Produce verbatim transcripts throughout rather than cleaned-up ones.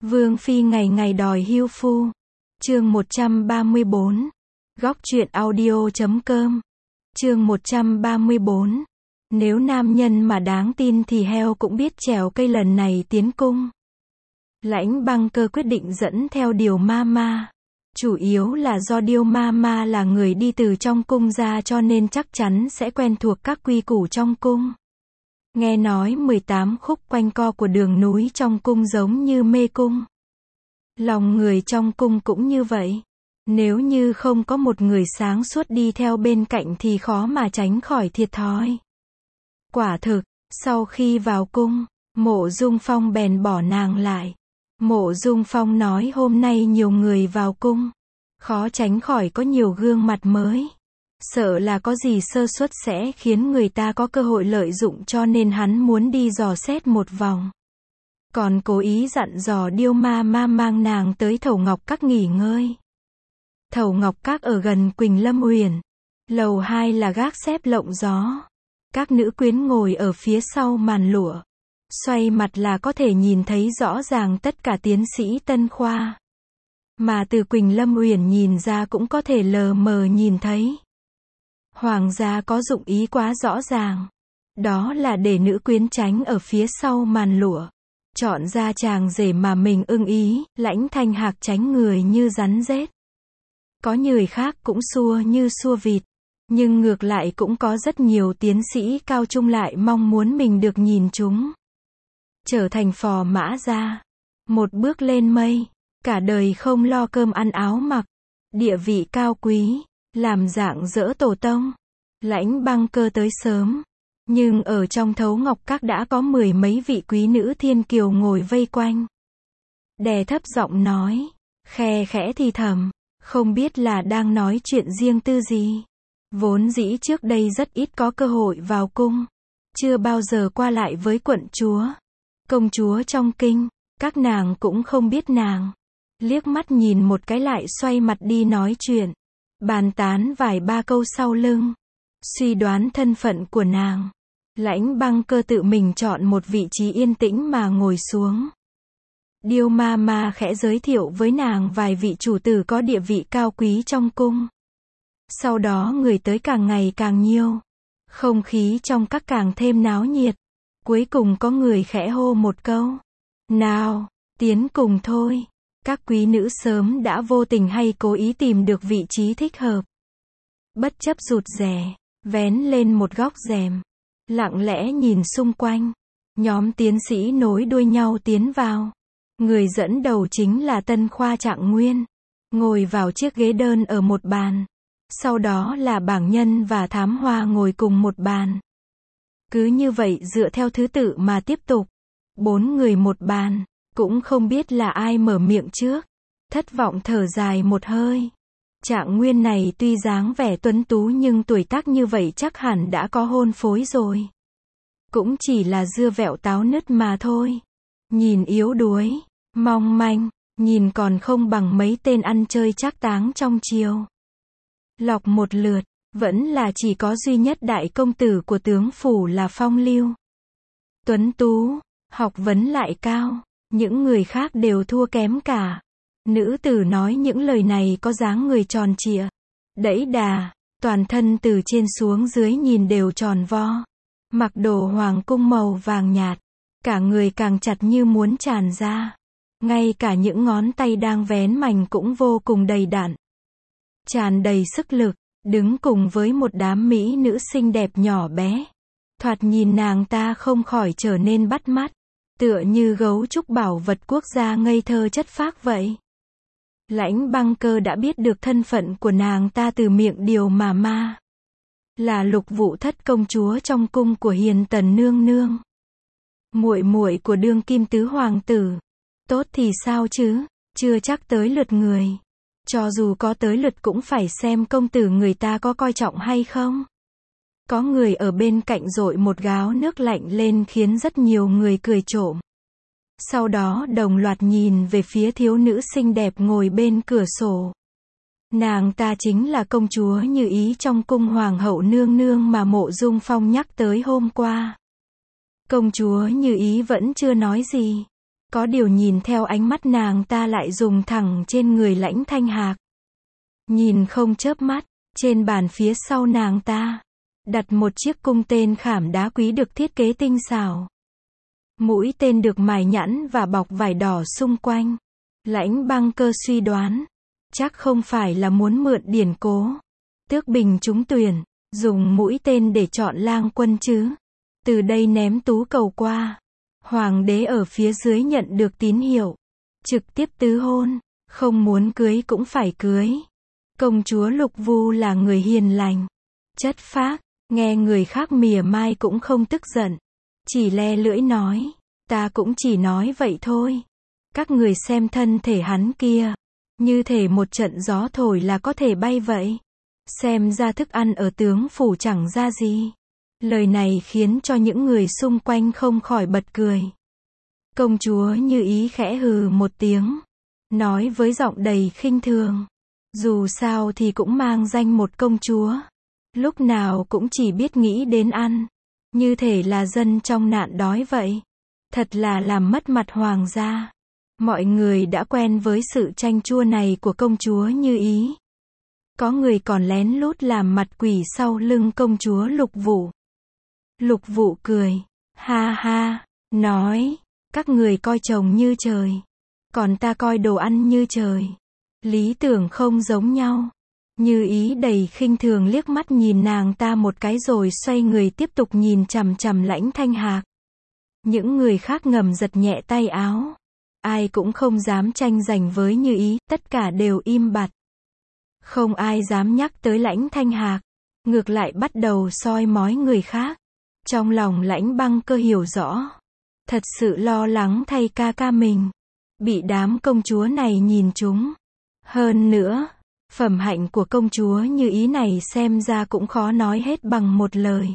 Vương phi ngày ngày đòi hưu phu. Chương một trăm ba mươi bốn. Góc truyện audio chấm com. Chương một trăm ba mươi bốn. Nếu nam nhân mà đáng tin thì heo cũng biết trèo cây. Lần này tiến cung, Lãnh Băng Cơ quyết định dẫn theo Điều Ma Ma. Chủ yếu là do Điêu Ma Ma là người đi từ trong cung ra cho nên chắc chắn sẽ quen thuộc các quy củ trong cung. Nghe nói mười tám khúc quanh co của đường núi trong cung giống như mê cung. Lòng người trong cung cũng như vậy. Nếu như không có một người sáng suốt đi theo bên cạnh thì khó mà tránh khỏi thiệt thòi. Quả thực, sau khi vào cung, Mộ Dung Phong bèn bỏ nàng lại. Mộ Dung Phong nói hôm nay nhiều người vào cung, khó tránh khỏi có nhiều gương mặt mới. Sợ là có gì sơ suất sẽ khiến người ta có cơ hội lợi dụng cho nên hắn muốn đi dò xét một vòng. Còn cố ý dặn dò Điêu Ma Ma mang nàng tới Thẩu Ngọc Các nghỉ ngơi. Thẩu Ngọc Các ở gần Quỳnh Lâm Uyển. Lầu hai là gác xếp lộng gió. Các nữ quyến ngồi ở phía sau màn lụa. Xoay mặt là có thể nhìn thấy rõ ràng tất cả tiến sĩ tân khoa. Mà từ Quỳnh Lâm Uyển nhìn ra cũng có thể lờ mờ nhìn thấy. Hoàng gia có dụng ý quá rõ ràng. Đó là để nữ quyến tránh ở phía sau màn lụa. Chọn ra chàng rể mà mình ưng ý. Lãnh Thanh Hạc tránh người như rắn rết. Có người khác cũng xua như xua vịt. Nhưng ngược lại cũng có rất nhiều tiến sĩ cao trung lại mong muốn mình được nhìn chúng. Trở thành phò mã gia. Một bước lên mây. Cả đời không lo cơm ăn áo mặc. Địa vị cao quý. Làm dạng dỡ tổ tông. Lãnh Băng Cơ tới sớm. Nhưng ở trong Thấu Ngọc Các đã có mười mấy vị quý nữ thiên kiều ngồi vây quanh. Đè thấp giọng nói. Khe khẽ thì thầm. Không biết là đang nói chuyện riêng tư gì. Vốn dĩ trước đây rất ít có cơ hội vào cung. Chưa bao giờ qua lại với quận chúa. Công chúa trong kinh. Các nàng cũng không biết nàng. Liếc mắt nhìn một cái lại xoay mặt đi nói chuyện. Bàn tán vài ba câu sau lưng. Suy đoán thân phận của nàng. Lãnh Băng Cơ tự mình chọn một vị trí yên tĩnh mà ngồi xuống. Điêu Ma Ma khẽ giới thiệu với nàng vài vị chủ tử có địa vị cao quý trong cung. Sau đó người tới càng ngày càng nhiều. Không khí trong các càng thêm náo nhiệt. Cuối cùng có người khẽ hô một câu. Nào, tiến cùng thôi. Các quý nữ sớm đã vô tình hay cố ý tìm được vị trí thích hợp. Bất chấp rụt rè, vén lên một góc rèm. Lặng lẽ nhìn xung quanh. Nhóm tiến sĩ nối đuôi nhau tiến vào. Người dẫn đầu chính là Tân Khoa Trạng Nguyên. Ngồi vào chiếc ghế đơn ở một bàn. Sau đó là Bảng Nhân và Thám Hoa ngồi cùng một bàn. Cứ như vậy dựa theo thứ tự mà tiếp tục. Bốn người một bàn. Cũng không biết là ai mở miệng trước. Thất vọng thở dài một hơi. Trạng Nguyên này tuy dáng vẻ tuấn tú nhưng tuổi tác như vậy chắc hẳn đã có hôn phối rồi. Cũng chỉ là dưa vẹo táo nứt mà thôi. Nhìn yếu đuối, mong manh, nhìn còn không bằng mấy tên ăn chơi trác táng trong triều. Lọc một lượt, vẫn là chỉ có duy nhất đại công tử của tướng phủ là Phong Lưu. Tuấn tú, học vấn lại cao, những người khác đều thua kém cả. Nữ tử nói những lời này có dáng người tròn trịa, đẫy đà, toàn thân từ trên xuống dưới nhìn đều tròn vo. Mặc đồ hoàng cung màu vàng nhạt, cả người càng chặt như muốn tràn ra. Ngay cả những ngón tay đang vén mành cũng vô cùng đầy đặn. Tràn đầy sức lực, đứng cùng với một đám mỹ nữ xinh đẹp nhỏ bé. Thoạt nhìn nàng ta không khỏi trở nên bắt mắt. Tựa như gấu trúc bảo vật quốc gia ngây thơ chất phác vậy. Lãnh Băng Cơ đã biết được thân phận của nàng ta từ miệng Điều Ma Ma. Là Lục Vụ Thất công chúa trong cung của Hiền Tần nương nương. Muội muội của đương kim tứ hoàng tử. Tốt thì sao chứ, chưa chắc tới lượt người. Cho dù có tới lượt cũng phải xem công tử người ta có coi trọng hay không. Có người ở bên cạnh dội một gáo nước lạnh lên khiến rất nhiều người cười trộm. Sau đó đồng loạt nhìn về phía thiếu nữ xinh đẹp ngồi bên cửa sổ. Nàng ta chính là công chúa Như Ý trong cung hoàng hậu nương nương mà Mộ Dung Phong nhắc tới hôm qua. Công chúa Như Ý vẫn chưa nói gì. Có điều nhìn theo ánh mắt nàng ta lại dùng thẳng trên người Lãnh Thanh Hạc. Nhìn không chớp mắt, trên bàn phía sau nàng ta, đặt một chiếc cung tên khảm đá quý được thiết kế tinh xảo. Mũi tên được mài nhẵn và bọc vải đỏ xung quanh. Lãnh Băng Cơ suy đoán, chắc không phải là muốn mượn điển cố Tước Bình trúng tuyển, dùng mũi tên để chọn lang quân chứ. Từ đây ném tú cầu qua. Hoàng đế ở phía dưới nhận được tín hiệu, trực tiếp tứ hôn, không muốn cưới cũng phải cưới. Công chúa Lục Vu là người hiền lành, chất phác, nghe người khác mỉa mai cũng không tức giận. Chỉ le lưỡi nói, ta cũng chỉ nói vậy thôi. Các người xem thân thể hắn kia, như thể một trận gió thổi là có thể bay vậy. Xem ra thức ăn ở tướng phủ chẳng ra gì. Lời này khiến cho những người xung quanh không khỏi bật cười. Công chúa Như Ý khẽ hừ một tiếng, nói với giọng đầy khinh thường. Dù sao thì cũng mang danh một công chúa, lúc nào cũng chỉ biết nghĩ đến ăn, như thể là dân trong nạn đói vậy. Thật là làm mất mặt hoàng gia. Mọi người đã quen với sự chanh chua này của công chúa Như Ý. Có người còn lén lút làm mặt quỷ sau lưng công chúa Lục Vụ. Lục Vụ cười, ha ha, nói, các người coi chồng như trời, còn ta coi đồ ăn như trời. Lý tưởng không giống nhau. Như Ý đầy khinh thường liếc mắt nhìn nàng ta một cái rồi xoay người tiếp tục nhìn chằm chằm Lãnh Thanh Hạc. Những người khác ngầm giật nhẹ tay áo. Ai cũng không dám tranh giành với Như Ý, tất cả đều im bặt. Không ai dám nhắc tới Lãnh Thanh Hạc, ngược lại bắt đầu soi mói người khác. Trong lòng Lãnh Băng Cơ hiểu rõ, thật sự lo lắng thay ca ca mình, bị đám công chúa này nhìn trúng. Hơn nữa, phẩm hạnh của công chúa Như Ý này xem ra cũng khó nói hết bằng một lời.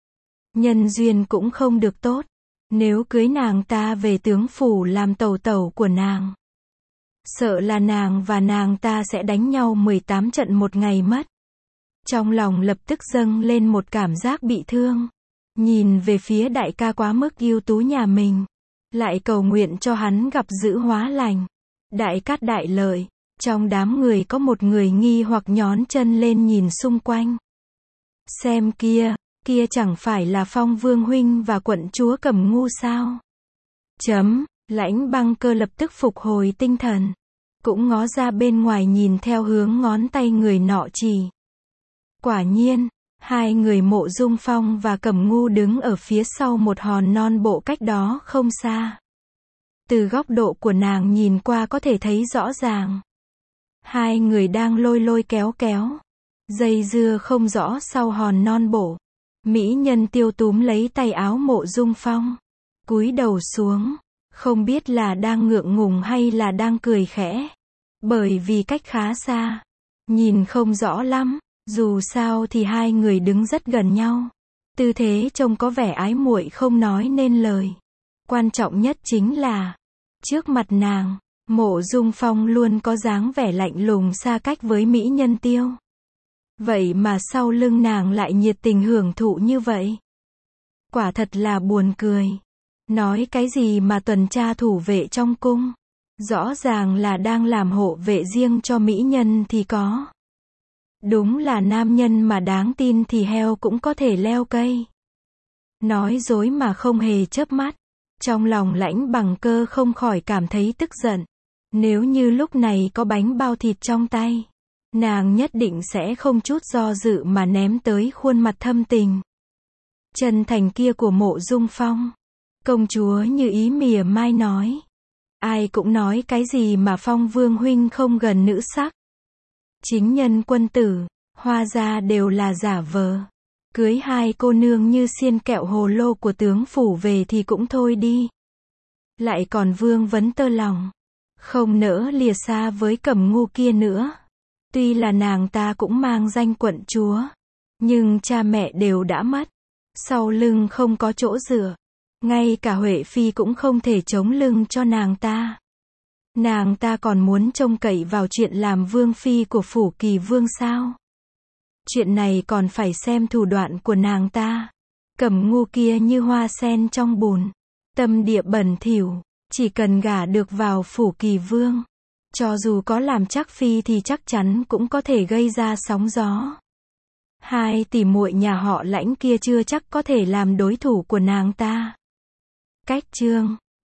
Nhân duyên cũng không được tốt, nếu cưới nàng ta về tướng phủ làm tẩu tẩu của nàng, sợ là nàng và nàng ta sẽ đánh nhau mười tám trận một ngày mất. Trong lòng lập tức dâng lên một cảm giác bị thương. Nhìn về phía đại ca quá mức ưu tú nhà mình, lại cầu nguyện cho hắn gặp dữ hóa lành. Đại cát đại lợi. Trong đám người có một người nghi hoặc nhón chân lên nhìn xung quanh. Xem kia, kia chẳng phải là Phong Vương huynh và quận chúa Cẩm Ngu sao? Chấm, Lãnh Băng Cơ lập tức phục hồi tinh thần, cũng ngó ra bên ngoài nhìn theo hướng ngón tay người nọ chỉ. Quả nhiên, hai người Mộ Dung Phong và Cẩm Ngu đứng ở phía sau một hòn non bộ cách đó không xa. Từ góc độ của nàng nhìn qua có thể thấy rõ ràng. Hai người đang lôi lôi kéo kéo, dây dưa không rõ sau hòn non bộ. Mỹ nhân Tiêu túm lấy tay áo Mộ Dung Phong, cúi đầu xuống, không biết là đang ngượng ngùng hay là đang cười khẽ. Bởi vì cách khá xa, nhìn không rõ lắm, dù sao thì hai người đứng rất gần nhau. Tư thế trông có vẻ ái muội không nói nên lời. Quan trọng nhất chính là, trước mặt nàng, Mộ Dung Phong luôn có dáng vẻ lạnh lùng xa cách với mỹ nhân Tiêu. Vậy mà sau lưng nàng lại nhiệt tình hưởng thụ như vậy. Quả thật là buồn cười. Nói cái gì mà tuần tra thủ vệ trong cung, rõ ràng là đang làm hộ vệ riêng cho mỹ nhân thì có. Đúng là nam nhân mà đáng tin thì heo cũng có thể leo cây. Nói dối mà không hề chớp mắt. Trong lòng Lãnh Bằng Cơ không khỏi cảm thấy tức giận. Nếu như lúc này có bánh bao thịt trong tay, nàng nhất định sẽ không chút do dự mà ném tới khuôn mặt thâm tình, chân thành kia của Mộ Dung Phong. Công chúa Như Ý mỉa mai nói. Ai cũng nói cái gì mà Phong Vương huynh không gần nữ sắc. Chính nhân quân tử, hoa gia đều là giả vờ. Cưới hai cô nương như xiên kẹo hồ lô của tướng phủ về thì cũng thôi đi. Lại còn vương vấn tơ lòng, không nỡ lìa xa với Cẩm Ngu kia nữa. Tuy là nàng ta cũng mang danh quận chúa, nhưng cha mẹ đều đã mất, sau lưng không có chỗ dựa. Ngay cả Huệ Phi cũng không thể chống lưng cho nàng ta. Nàng ta còn muốn trông cậy vào chuyện làm vương phi của phủ Kỳ Vương sao? Chuyện này còn phải xem thủ đoạn của nàng ta. Cẩm Ngu kia như hoa sen trong bùn, tâm địa bẩn thỉu, Chỉ cần gả được vào phủ Kỳ Vương, cho dù có làm chắc phi thì chắc chắn cũng có thể gây ra sóng gió. Hai tỷ muội nhà họ Lãnh kia chưa chắc có thể làm đối thủ của nàng ta. Cách chương